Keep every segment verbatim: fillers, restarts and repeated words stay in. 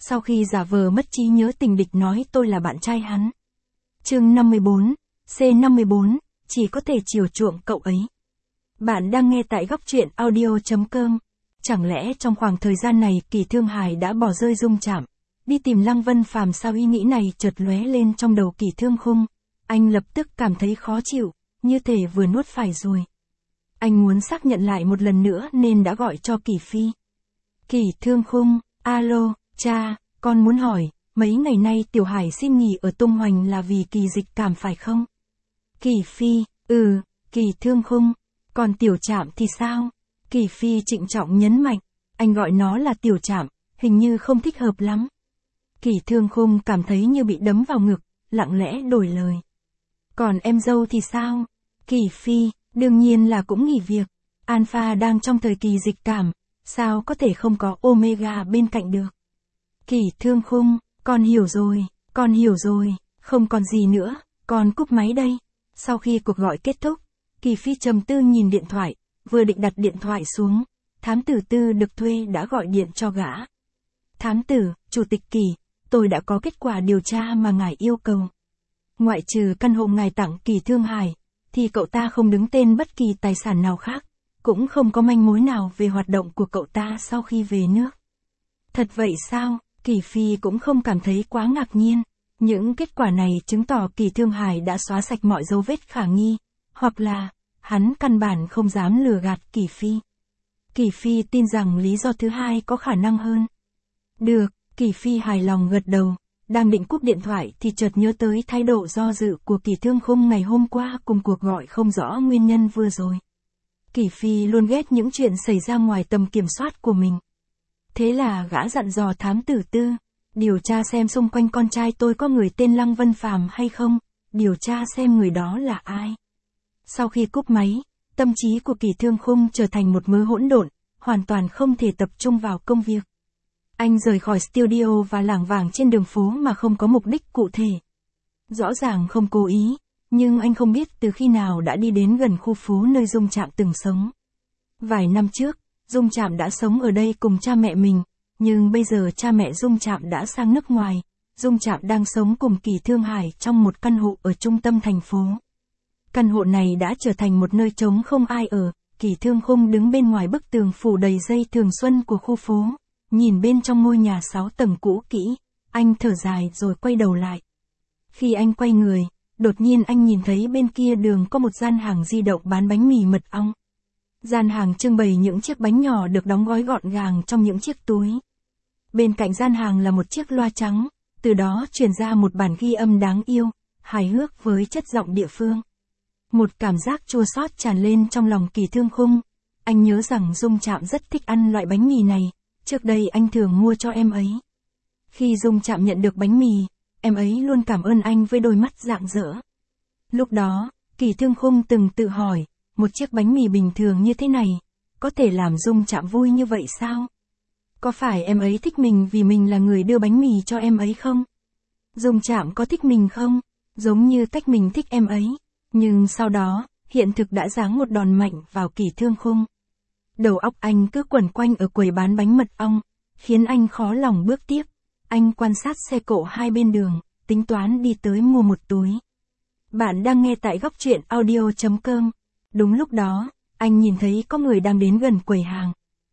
sau khi giả vờ mất trí nhớ tình địch nói tôi là bạn trai hắn. Chương năm mươi bốn, C năm mươi bốn, chỉ có thể chiều chuộng cậu ấy. Bạn đang nghe tại góc truyện audio chấm com. Chẳng lẽ trong khoảng thời gian này Kỳ Thương Hải đã bỏ rơi Dung Trạm, đi tìm Lăng Vân Phàm sao? Ý nghĩ này chợt lóe lên trong đầu Kỳ Thương Khung. Anh lập tức cảm thấy khó chịu, như thể vừa nuốt phải rồi. Anh muốn xác nhận lại một lần nữa nên đã gọi cho Kỳ Phi. Kỳ Thương Khung, alo, cha, con muốn hỏi, mấy ngày nay Tiểu Hải xin nghỉ ở tung hoành là vì Kỳ dịch cảm phải không? Kỳ Phi, ừ, Kỳ Thương Khung, còn Tiểu Trạm thì sao? Kỳ Phi trịnh trọng nhấn mạnh, anh gọi nó là Tiểu Trạm, hình như không thích hợp lắm. Kỳ Thương Khung cảm thấy như bị đấm vào ngực, lặng lẽ đổi lời. Còn em dâu thì sao? Kỳ Phi, đương nhiên là cũng nghỉ việc. Alpha đang trong thời kỳ dịch cảm, sao có thể không có Omega bên cạnh được? Kỳ Thương Khung, con hiểu rồi, con hiểu rồi, không còn gì nữa, con cúp máy đây. Sau khi cuộc gọi kết thúc, Kỳ Phi trầm tư nhìn điện thoại, vừa định đặt điện thoại xuống, thám tử Tư được thuê đã gọi điện cho gã. Thám tử, Chủ tịch Kỳ, tôi đã có kết quả điều tra mà ngài yêu cầu. Ngoại trừ căn hộ ngài tặng Kỳ Thương Hải, thì cậu ta không đứng tên bất kỳ tài sản nào khác, cũng không có manh mối nào về hoạt động của cậu ta sau khi về nước. Thật vậy sao? Kỳ Phi cũng không cảm thấy quá ngạc nhiên. Những kết quả này chứng tỏ Kỳ Thương Hải đã xóa sạch mọi dấu vết khả nghi, hoặc là, hắn căn bản không dám lừa gạt Kỳ Phi. Kỳ Phi tin rằng lý do thứ hai có khả năng hơn. Được, Kỳ Phi hài lòng gật đầu, đang định cúp điện thoại thì chợt nhớ tới thái độ do dự của Kỳ Thương Khung ngày hôm qua cùng cuộc gọi không rõ nguyên nhân vừa rồi. Kỳ Phi luôn ghét những chuyện xảy ra ngoài tầm kiểm soát của mình. Thế là gã dặn dò thám tử Tư, điều tra xem xung quanh con trai tôi có người tên Lăng Vân Phàm hay không, điều tra xem người đó là ai. Sau khi cúp máy, tâm trí của Kỳ Thương Khung trở thành một mớ hỗn độn, hoàn toàn không thể tập trung vào công việc. Anh rời khỏi studio và lảng vảng trên đường phố mà không có mục đích cụ thể. Rõ ràng không cố ý, nhưng anh không biết từ khi nào đã đi đến gần khu phố nơi Dung Trạm từng sống. Vài năm trước, Dung Trạm đã sống ở đây cùng cha mẹ mình, nhưng bây giờ cha mẹ Dung Trạm đã sang nước ngoài. Dung Trạm đang sống cùng Kỳ Thương Hải trong một căn hộ ở trung tâm thành phố. Căn hộ này đã trở thành một nơi trống không ai ở. Kỳ Thương Khung đứng bên ngoài bức tường phủ đầy dây thường xuân của khu phố, nhìn bên trong ngôi nhà sáu tầng cũ kỹ, anh thở dài rồi quay đầu lại. Khi anh quay người, đột nhiên anh nhìn thấy bên kia đường có một gian hàng di động bán bánh mì mật ong. Gian hàng trưng bày những chiếc bánh nhỏ được đóng gói gọn gàng trong những chiếc túi. Bên cạnh gian hàng là một chiếc loa trắng, từ đó truyền ra một bản ghi âm đáng yêu, hài hước với chất giọng địa phương. Một cảm giác chua xót tràn lên trong lòng Kỳ Thương Khung. Anh nhớ rằng Dung Trạm rất thích ăn loại bánh mì này, trước đây anh thường mua cho em ấy. Khi Dung Trạm nhận được bánh mì, em ấy luôn cảm ơn anh với đôi mắt rạng rỡ. Lúc đó, Kỳ Thương Khung từng tự hỏi, một chiếc bánh mì bình thường như thế này, có thể làm Dung Trạm vui như vậy sao? Có phải em ấy thích mình vì mình là người đưa bánh mì cho em ấy không? Dung Trạm có thích mình không? Giống như cách mình thích em ấy. Nhưng sau đó, hiện thực đã giáng một đòn mạnh vào Kỳ Thương Khung. Đầu óc anh cứ quẩn quanh ở quầy bán bánh mật ong, khiến anh khó lòng bước tiếp. Anh quan sát xe cộ hai bên đường, tính toán đi tới mua một túi. Bạn đang nghe tại góc truyện audio chấm com. Đúng lúc đó, anh nhìn thấy có người đang đến gần quầy hàng.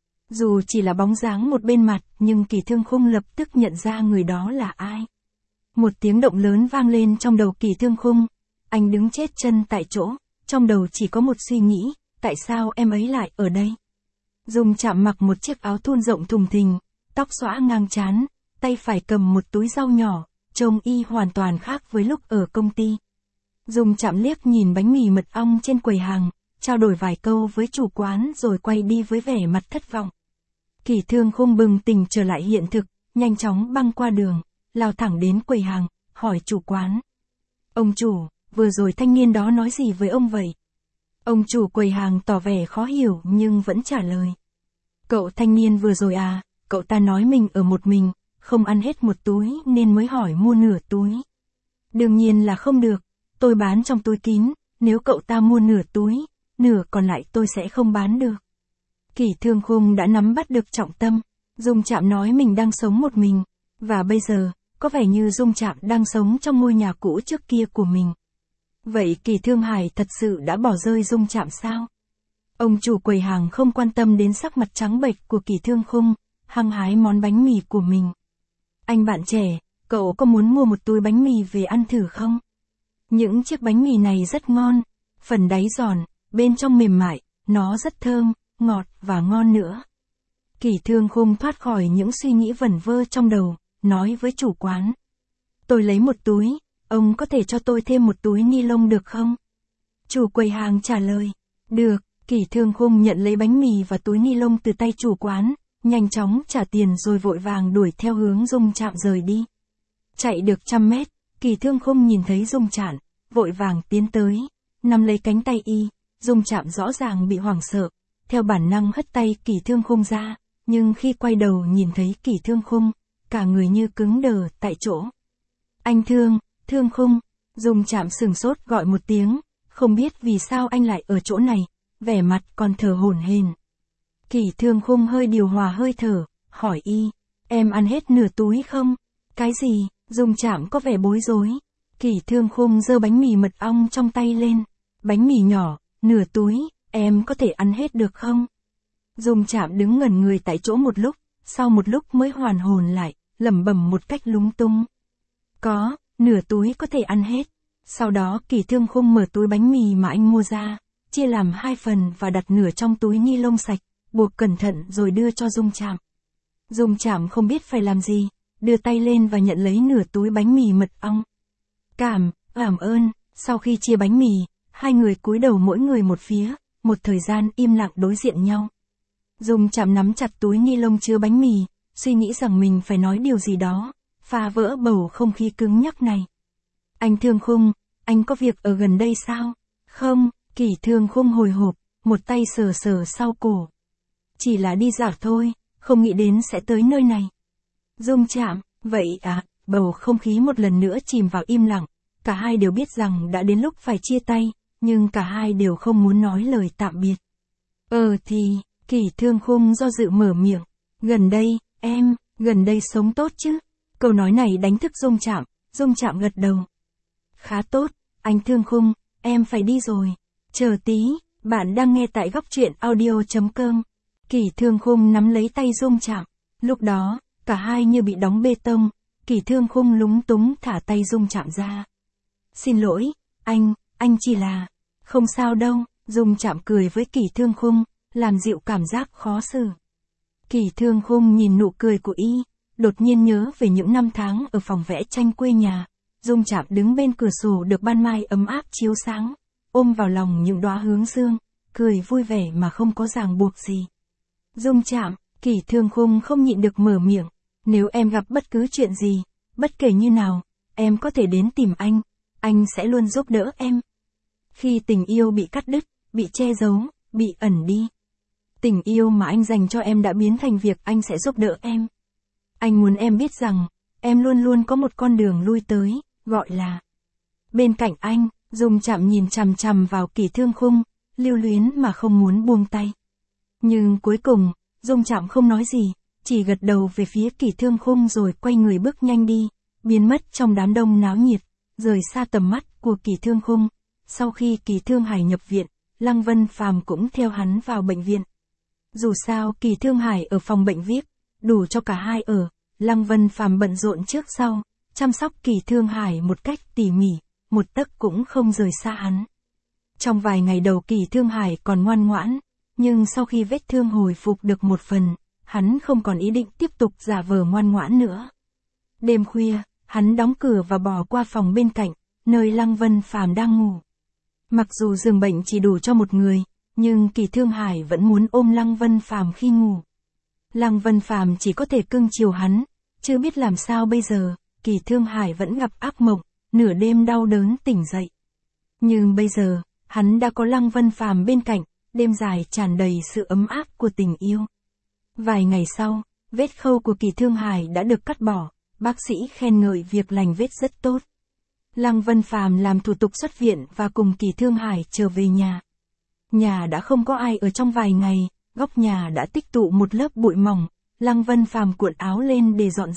Dù chỉ là bóng dáng một bên mặt, nhưng Kỳ Thương Khung lập tức nhận ra người đó là ai. Một tiếng động lớn vang lên trong đầu Kỳ Thương Khung. Anh đứng chết chân tại chỗ, trong đầu chỉ có một suy nghĩ, tại sao em ấy lại ở đây? Dung Trạm mặc một chiếc áo thun rộng thùng thình, tóc xõa ngang trán, tay phải cầm một túi rau nhỏ, trông y hoàn toàn khác với lúc ở công ty. Dung Trạm liếc nhìn bánh mì mật ong trên quầy hàng, trao đổi vài câu với chủ quán rồi quay đi với vẻ mặt thất vọng. Kỳ Thương Khung bừng tỉnh trở lại hiện thực, nhanh chóng băng qua đường, lao thẳng đến quầy hàng, hỏi chủ quán. Ông chủ, vừa rồi thanh niên đó nói gì với ông vậy? Ông chủ quầy hàng tỏ vẻ khó hiểu nhưng vẫn trả lời. Cậu thanh niên vừa rồi à, cậu ta nói mình ở một mình, không ăn hết một túi nên mới hỏi mua nửa túi. Đương nhiên là không được, tôi bán trong túi kín, nếu cậu ta mua nửa túi, nửa còn lại tôi sẽ không bán được. Kỳ Thương Khung đã nắm bắt được trọng tâm, Dung Trạm nói mình đang sống một mình, Và bây giờ, có vẻ như Dung Trạm đang sống trong ngôi nhà cũ trước kia của mình. Vậy Kỳ Thương Hải thật sự đã bỏ rơi Dung Trạm sao? Ông chủ quầy hàng không quan tâm đến sắc mặt trắng bệch của Kỳ Thương Khung, hăng hái món bánh mì của mình. Anh bạn trẻ, cậu có muốn mua một túi bánh mì về ăn thử không? Những chiếc bánh mì này rất ngon, phần đáy giòn, bên trong mềm mại, nó rất thơm, ngọt và ngon nữa. Kỳ Thương Khung thoát khỏi những suy nghĩ vẩn vơ trong đầu, nói với chủ quán. Tôi lấy một túi, ông có thể cho tôi thêm một túi ni lông được không? Chủ quầy hàng trả lời. Được, Kỳ Thương Khung nhận lấy bánh mì và túi ni lông từ tay chủ quán, nhanh chóng trả tiền rồi vội vàng đuổi theo hướng Dung Trạm rời đi. Chạy được trăm mét, Kỳ Thương Khung nhìn thấy Dung Trạm, vội vàng tiến tới, nắm lấy cánh tay y. Dung Trạm rõ ràng bị hoảng sợ, theo bản năng hất tay Kỳ Thương Khung ra, nhưng khi quay đầu nhìn thấy Kỳ Thương Khung, cả người như cứng đờ tại chỗ. Anh Thương, Thương Khung, Dung Trạm sửng sốt gọi một tiếng, không biết vì sao anh lại ở chỗ này, vẻ mặt còn thở hổn hển. Kỳ Thương Khung hơi điều hòa hơi thở, hỏi y, em ăn hết nửa túi không? Cái gì? Dung Trạm có vẻ bối rối. Kỳ Thương Khung giơ bánh mì mật ong trong tay lên, bánh mì nhỏ, nửa túi, em có thể ăn hết được không? Dung Trạm đứng ngẩn người tại chỗ một lúc, sau một lúc mới hoàn hồn lại, lẩm bẩm một cách lúng túng. Có, nửa túi có thể ăn hết. Sau đó Kỳ Thương Khung mở túi bánh mì mà anh mua ra, chia làm hai phần và đặt nửa trong túi ni lông sạch, buộc cẩn thận rồi đưa cho Dung Trạm. Dung Trạm không biết phải làm gì, đưa tay lên và nhận lấy nửa túi bánh mì mật ong. Cảm, cảm ơn, sau khi chia bánh mì, hai người cúi đầu mỗi người một phía, một thời gian im lặng đối diện nhau. Dung Trạm nắm chặt túi ni lông chứa bánh mì, suy nghĩ rằng mình phải nói điều gì đó, phá vỡ bầu không khí cứng nhắc này. Anh Thương Khung, anh có việc ở gần đây sao? Không, Kỳ Thương Khung hồi hộp, một tay sờ sờ sau cổ. Chỉ là đi dạo thôi, không nghĩ đến sẽ tới nơi này. Dung Trạm, vậy à, bầu không khí một lần nữa chìm vào im lặng, cả hai đều biết rằng đã đến lúc phải chia tay, nhưng cả hai đều không muốn nói lời tạm biệt. Ờ thì, Kỳ Thương Khung do dự mở miệng, gần đây, em, gần đây sống tốt chứ? Câu nói này đánh thức Dung Trạm, Dung Trạm gật đầu. Khá tốt, anh Thương Khung, em phải đi rồi. Chờ tí, bạn đang nghe tại góc truyện audio chấm com. Kỳ Thương Khung nắm lấy tay Dung Trạm, lúc đó, cả hai như bị đóng bê tông, Kỳ Thương Khung lúng túng thả tay Dung Trạm ra. Xin lỗi, anh, anh chỉ là... Không sao đâu, Dung Trạm cười với Kỳ Thương Khung, làm dịu cảm giác khó xử. Kỳ Thương Khung nhìn nụ cười của y, đột nhiên nhớ về những năm tháng ở phòng vẽ tranh quê nhà. Dung Trạm đứng bên cửa sổ được ban mai ấm áp chiếu sáng, ôm vào lòng những đóa hướng dương, cười vui vẻ mà không có ràng buộc gì. Dung Trạm, Kỳ Thương Khung không nhịn được mở miệng, nếu em gặp bất cứ chuyện gì, bất kể như nào, em có thể đến tìm anh, anh sẽ luôn giúp đỡ em. Khi tình yêu bị cắt đứt, bị che giấu, bị ẩn đi, tình yêu mà anh dành cho em đã biến thành việc anh sẽ giúp đỡ em. Anh muốn em biết rằng, em luôn luôn có một con đường lui tới, gọi là bên cạnh anh. Dung Trạm nhìn chằm chằm vào Kỳ Thương Khung, lưu luyến mà không muốn buông tay. Nhưng cuối cùng, Dung Trạm không nói gì, chỉ gật đầu về phía Kỳ Thương Khung rồi quay người bước nhanh đi, biến mất trong đám đông náo nhiệt, rời xa tầm mắt của Kỳ Thương Khung. Sau khi Kỳ Thương Hải nhập viện, Lăng Vân Phàm cũng theo hắn vào bệnh viện. Dù sao Kỳ Thương Hải ở phòng bệnh vi ai pi, đủ cho cả hai ở, Lăng Vân Phàm bận rộn trước sau, chăm sóc Kỳ Thương Hải một cách tỉ mỉ, một tấc cũng không rời xa hắn. Trong vài ngày đầu Kỳ Thương Hải còn ngoan ngoãn, nhưng sau khi vết thương hồi phục được một phần, hắn không còn ý định tiếp tục giả vờ ngoan ngoãn nữa. Đêm khuya, hắn đóng cửa và bỏ qua phòng bên cạnh, nơi Lăng Vân Phàm đang ngủ. Mặc dù giường bệnh chỉ đủ cho một người, nhưng Kỳ Thương Hải vẫn muốn ôm Lăng Vân Phàm khi ngủ. Lăng Vân Phàm chỉ có thể cưng chiều hắn, chưa biết làm sao bây giờ, Kỳ Thương Hải vẫn gặp ác mộng, nửa đêm đau đớn tỉnh dậy. Nhưng bây giờ, hắn đã có Lăng Vân Phàm bên cạnh, đêm dài tràn đầy sự ấm áp của tình yêu. Vài ngày sau, vết khâu của Kỳ Thương Hải đã được cắt bỏ, bác sĩ khen ngợi việc lành vết rất tốt. Lăng Vân Phàm làm thủ tục xuất viện và cùng Kỳ Thương Hải trở về nhà. Nhà đã không có ai ở trong vài ngày, góc nhà đã tích tụ một lớp bụi mỏng, Lăng Vân Phàm cuộn áo lên để dọn dẹp,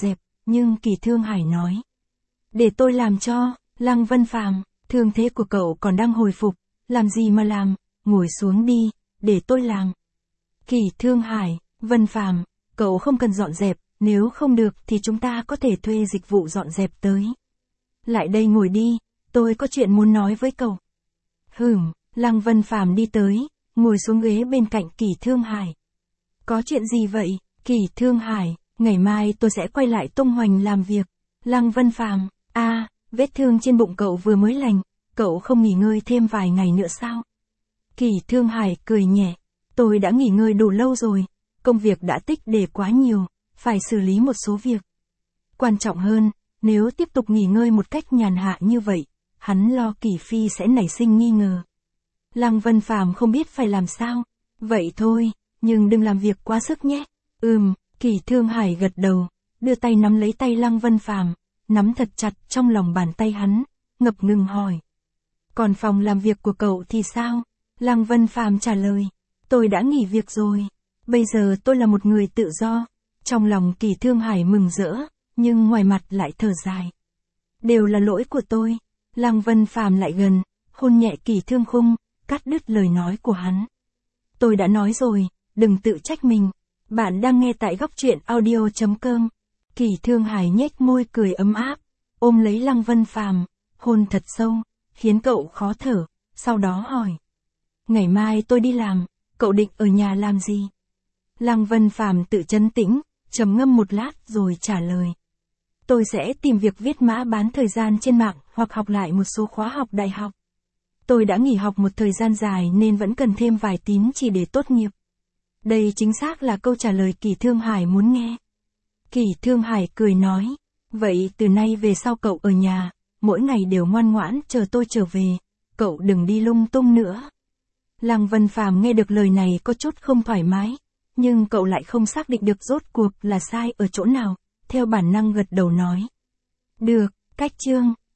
nhưng Kỳ Thương Hải nói. Để tôi làm cho, Lăng Vân Phàm, thương thế của cậu còn đang hồi phục, làm gì mà làm, ngồi xuống đi, để tôi làm. Kỳ Thương Hải, Vân Phàm, cậu không cần dọn dẹp, nếu không được thì chúng ta có thể thuê dịch vụ dọn dẹp tới. Lại đây ngồi đi, tôi có chuyện muốn nói với cậu. Hửm, Lăng Vân Phàm đi tới, ngồi xuống ghế bên cạnh Kỳ Thương Hải. Có chuyện gì vậy, Kỳ Thương Hải, ngày mai tôi sẽ quay lại Tung Hoành làm việc. Lăng Vân Phàm, a, à, vết thương trên bụng cậu vừa mới lành, cậu không nghỉ ngơi thêm vài ngày nữa sao? Kỳ Thương Hải cười nhẹ, tôi đã nghỉ ngơi đủ lâu rồi, công việc đã tích để quá nhiều, phải xử lý một số việc. Quan trọng hơn, nếu tiếp tục nghỉ ngơi một cách nhàn hạ như vậy, hắn lo Kỳ Phi sẽ nảy sinh nghi ngờ. Lăng Vân Phàm không biết phải làm sao, vậy thôi, nhưng đừng làm việc quá sức nhé. Ừm, Kỳ Thương Hải gật đầu, đưa tay nắm lấy tay Lăng Vân Phàm, nắm thật chặt trong lòng bàn tay hắn, ngập ngừng hỏi. Còn phòng làm việc của cậu thì sao? Lăng Vân Phàm trả lời, tôi đã nghỉ việc rồi, bây giờ tôi là một người tự do. Trong lòng Kỳ Thương Hải mừng rỡ, nhưng ngoài mặt lại thở dài. Đều là lỗi của tôi. Lăng Vân Phàm lại gần, hôn nhẹ Kỳ Thương Khung, cắt đứt lời nói của hắn. Tôi đã nói rồi, đừng tự trách mình. Bạn đang nghe tại góc truyện audio chấm com. Kỳ Thương Hải nhếch môi cười ấm áp, ôm lấy Lăng Vân Phàm, hôn thật sâu, khiến cậu khó thở, sau đó hỏi. Ngày mai tôi đi làm, cậu định ở nhà làm gì? Lăng Vân Phàm tự trấn tĩnh, trầm ngâm một lát rồi trả lời. Tôi sẽ tìm việc viết mã bán thời gian trên mạng hoặc học lại một số khóa học đại học. Tôi đã nghỉ học một thời gian dài nên vẫn cần thêm vài tín chỉ để tốt nghiệp. Đây chính xác là câu trả lời Kỳ Thương Hải muốn nghe. Kỳ Thương Hải cười nói, vậy từ nay về sau cậu ở nhà, mỗi ngày đều ngoan ngoãn chờ tôi trở về, cậu đừng đi lung tung nữa. Lăng Vân Phàm nghe được lời này có chút không thoải mái, nhưng cậu lại không xác định được rốt cuộc là sai ở chỗ nào, theo bản năng gật đầu nói. Được, cách chương.